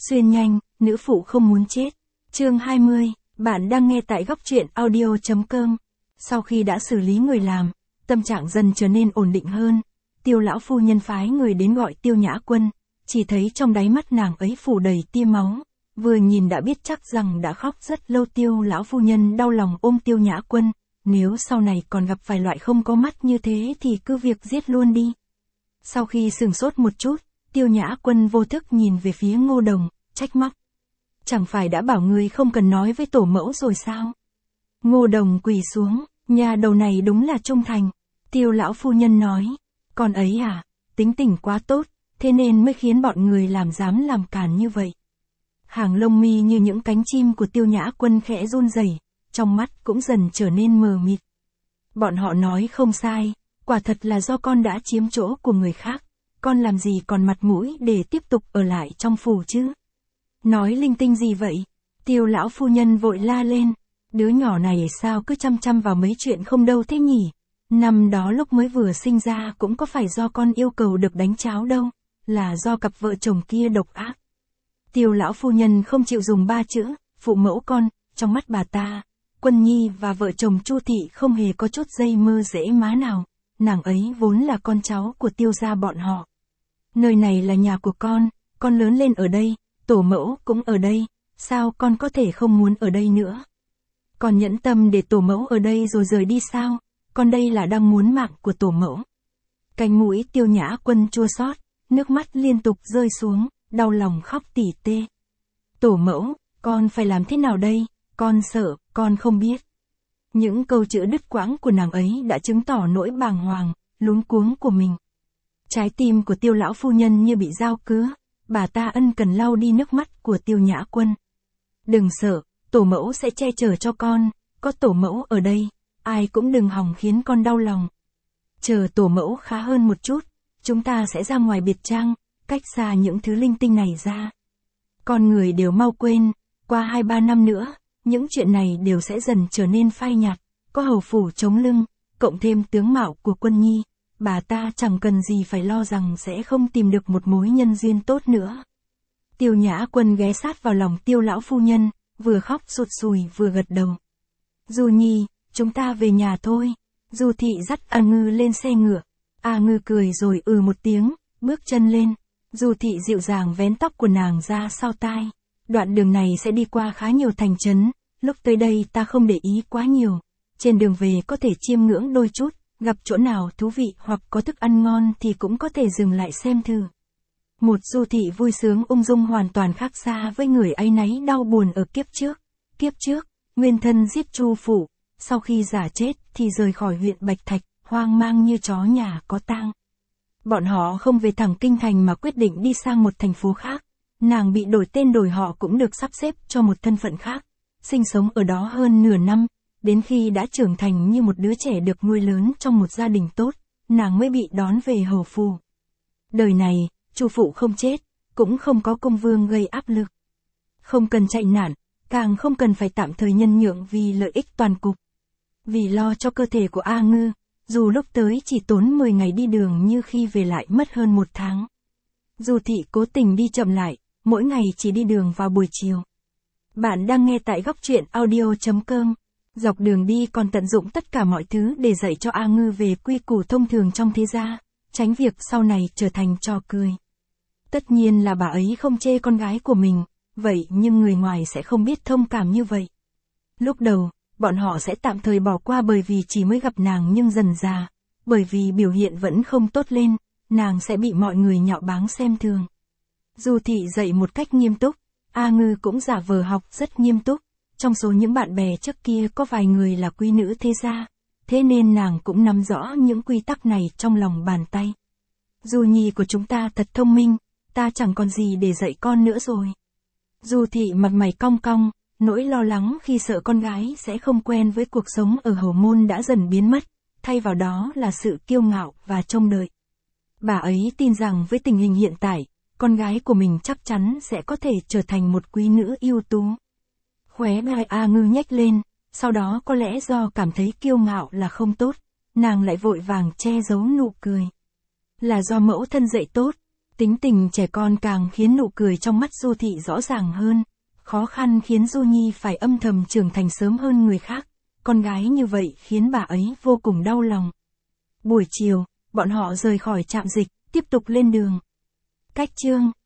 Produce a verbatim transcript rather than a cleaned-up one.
Xuyên nhanh, nữ phụ không muốn chết. Chương hai mươi, bạn đang nghe tại góc truyện audio chấm com. Sau khi đã xử lý người làm, tâm trạng dần trở nên ổn định hơn. Tiêu lão phu nhân phái người đến gọi Tiêu Nhã Quân, chỉ thấy trong đáy mắt nàng ấy phủ đầy tia máu. Vừa nhìn đã biết chắc rằng đã khóc rất lâu. Tiêu lão phu nhân đau lòng ôm Tiêu Nhã Quân, nếu sau này còn gặp phải loại không có mắt như thế thì cứ việc giết luôn đi. Sau khi sửng sốt một chút, Tiêu Nhã Quân vô thức nhìn về phía Ngô Đồng, trách móc. Chẳng phải đã bảo người không cần nói với tổ mẫu rồi sao? Ngô Đồng quỳ xuống, nhà đầu này đúng là trung thành. Tiêu lão phu nhân nói, con ấy à, tính tình quá tốt, thế nên mới khiến bọn người làm dám làm càn như vậy. Hàng lông mi như những cánh chim của Tiêu Nhã Quân khẽ run rẩy, trong mắt cũng dần trở nên mờ mịt. Bọn họ nói không sai, quả thật là do con đã chiếm chỗ của người khác, con làm gì còn mặt mũi để tiếp tục ở lại trong phủ chứ? Nói linh tinh gì vậy? Tiêu lão phu nhân vội la lên, đứa nhỏ này sao cứ chăm chăm vào mấy chuyện không đâu thế nhỉ? Năm đó lúc mới vừa sinh ra cũng có phải do con yêu cầu được đánh cháo đâu, là do cặp vợ chồng kia độc ác. Tiêu lão phu nhân không chịu dùng ba chữ, phụ mẫu con, trong mắt bà ta, Quân Nhi và vợ chồng Chu Thị không hề có chút dây mơ rễ má nào, nàng ấy vốn là con cháu của Tiêu gia bọn họ. Nơi này là nhà của con, con lớn lên ở đây, tổ mẫu cũng ở đây, sao con có thể không muốn ở đây nữa? Con nhẫn tâm để tổ mẫu ở đây rồi rời đi sao? Con đây là đang muốn mạng của tổ mẫu. Cánh mũi Tiêu Nhã Quân chua xót, nước mắt liên tục rơi xuống, đau lòng khóc tỉ tê. Tổ mẫu, con phải làm thế nào đây? Con sợ, con không biết. Những câu chữ đứt quãng của nàng ấy đã chứng tỏ nỗi bàng hoàng, luống cuống của mình. Trái tim của Tiêu lão phu nhân như bị dao cứa, bà ta ân cần lau đi nước mắt của Tiêu Nhã Quân. Đừng sợ, tổ mẫu sẽ che chở cho con, có tổ mẫu ở đây, ai cũng đừng hòng khiến con đau lòng. Chờ tổ mẫu khá hơn một chút, chúng ta sẽ ra ngoài biệt trang, cách xa những thứ linh tinh này ra. Con người đều mau quên, qua hai ba năm nữa, những chuyện này đều sẽ dần trở nên phai nhạt, có hầu phủ chống lưng, cộng thêm tướng mạo của Quân Nhi, bà ta chẳng cần gì phải lo rằng sẽ không tìm được một mối nhân duyên tốt nữa. Tiêu Nhã Quân ghé sát vào lòng Tiêu lão phu nhân, vừa khóc sụt sùi vừa gật đầu. Du Nhi, chúng ta về nhà thôi. Du Thị dắt A Ngư lên xe ngựa. A Ngư cười rồi ừ một tiếng, bước chân lên. Du Thị dịu dàng vén tóc của nàng ra sau tai. Đoạn đường này sẽ đi qua khá nhiều thành trấn, lúc tới đây ta không để ý quá nhiều. Trên đường về có thể chiêm ngưỡng đôi chút, gặp chỗ nào thú vị hoặc có thức ăn ngon thì cũng có thể dừng lại xem thử. Một Du Thị vui sướng ung dung hoàn toàn khác xa với người áy náy đau buồn ở kiếp trước. Kiếp trước, nguyên thân giết Chu phụ, sau khi giả chết thì rời khỏi huyện Bạch Thạch, hoang mang như chó nhà có tang. Bọn họ không về thẳng kinh thành mà quyết định đi sang một thành phố khác. Nàng bị đổi tên đổi họ cũng được sắp xếp cho một thân phận khác, sinh sống ở đó hơn nửa năm, đến khi đã trưởng thành như một đứa trẻ được nuôi lớn trong một gia đình tốt, nàng mới bị đón về hầu phủ. Đời này, Chu phụ không chết, cũng không có công vương gây áp lực. Không cần chạy nạn, càng không cần phải tạm thời nhân nhượng vì lợi ích toàn cục. Vì lo cho cơ thể của A Ngư, dù lúc tới chỉ tốn mười ngày đi đường như khi về lại mất hơn một tháng. Du Thị cố tình đi chậm lại, mỗi ngày chỉ đi đường vào buổi chiều. Bạn đang nghe tại góc truyện audio chấm com. Dọc đường đi còn tận dụng tất cả mọi thứ để dạy cho A Ngư về quy củ thông thường trong thế gia, tránh việc sau này trở thành trò cười. Tất nhiên là bà ấy không chê con gái của mình, vậy nhưng người ngoài sẽ không biết thông cảm như vậy. Lúc đầu, bọn họ sẽ tạm thời bỏ qua bởi vì chỉ mới gặp nàng, nhưng dần dà, bởi vì biểu hiện vẫn không tốt lên, nàng sẽ bị mọi người nhạo báng xem thường. Du Thị dạy một cách nghiêm túc, A Ngư cũng giả vờ học rất nghiêm túc, trong số những bạn bè trước kia có vài người là quý nữ thế gia, thế nên nàng cũng nắm rõ những quy tắc này trong lòng bàn tay. Du Nhi của chúng ta thật thông minh, ta chẳng còn gì để dạy con nữa rồi. Du Thị mặt mày cong cong, nỗi lo lắng khi sợ con gái sẽ không quen với cuộc sống ở hầu môn đã dần biến mất, thay vào đó là sự kiêu ngạo và trông đợi. Bà ấy tin rằng với tình hình hiện tại, con gái của mình chắc chắn sẽ có thể trở thành một quý nữ ưu tú. Khóe môi A Ngư nhếch lên, sau đó có lẽ do cảm thấy kiêu ngạo là không tốt, nàng lại vội vàng che giấu nụ cười. Là do mẫu thân dạy tốt, Tính tình trẻ con càng khiến nụ cười trong mắt Du Thị rõ ràng hơn. Khó khăn khiến Du Nhi phải âm thầm trưởng thành sớm hơn người khác. Con gái như vậy khiến bà ấy vô cùng đau lòng. Buổi chiều, bọn họ rời khỏi trạm dịch, tiếp tục lên đường. Cách chương